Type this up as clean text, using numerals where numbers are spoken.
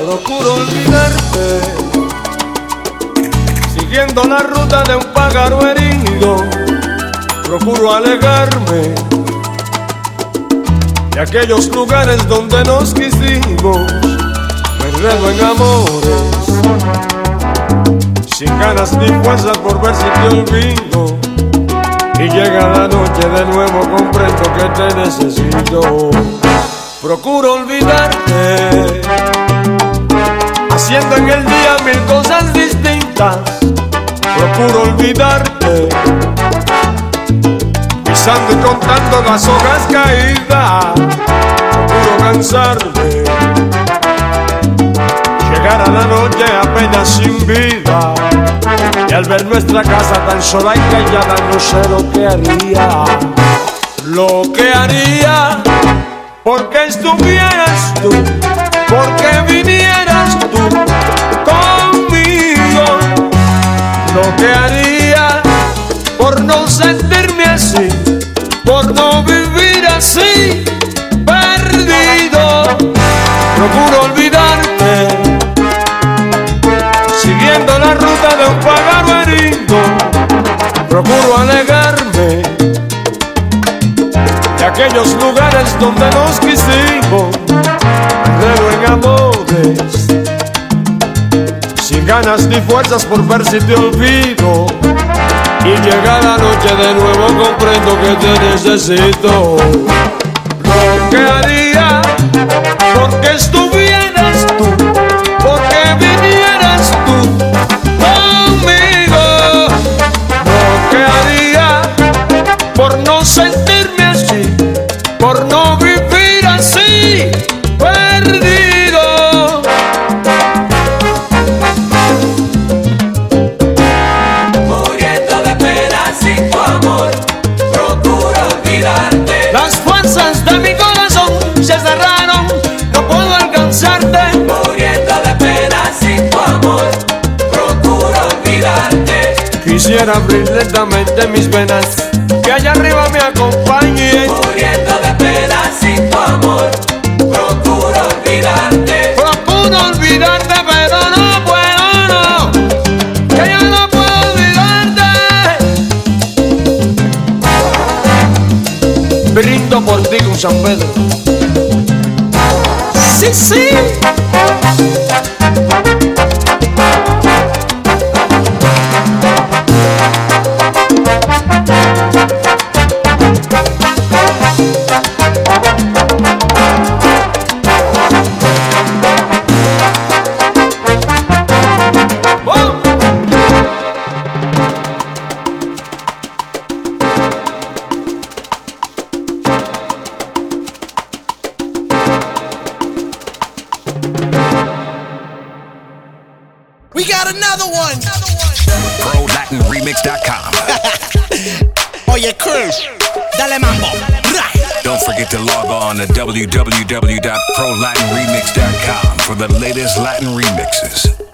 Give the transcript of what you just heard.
procuro olvidarte, siguiendo la ruta de un pájaro herido. Procuro alejarme de aquellos lugares donde nos quisimos. Me enredo en amores, sin ganas ni fuerzas por ver si te olvido. Y llega la noche de nuevo, comprendo que te necesito. Procuro olvidarte, haciendo en el día mil cosas distintas. Procuro olvidarte, pisando y contando las hojas caídas. Procuro cansarme, llegar a la noche apenas sin vida. Y al ver nuestra casa tan sola y callada, no sé lo que haría. Lo que haría porque estuvieras tú, porque vinieras tú conmigo. Lo que haría por no sentirme así, por no vivir así, perdido. Procuro olvidarte, siguiendo la ruta de un pájaro herido. Procuro alejarme de aquellos lugares donde nos quisimos. Enredo en amores, sin ganas ni fuerzas por ver si te olvido. Y llega la noche de nuevo, comprendo que te necesito. Lo que haría porque estuvieras tú, porque vinieras tú conmigo. Lo que haría por no sentirme así, por no vivir así, perdido. Muriendo de pena sin tu amor, procuro olvidarte. Las fuerzas de mi corazón se cerraron, no puedo alcanzarte. Muriendo de pena sin tu amor, procuro olvidarte. Quisiera abrir lentamente mis venas, que allá arriba me acompañe. Muriendo de pena sin tu amor, procuro olvidarte. Procuro olvidarte, pero no puedo, no, que yo no puedo olvidarte. Brindo por ti con San Pedro. Sí, sí. We got another one. ProLatinRemix.com. Oye, Cruz, dale mambo. Don't forget to log on to www.ProLatinRemix.com for the latest Latin remixes.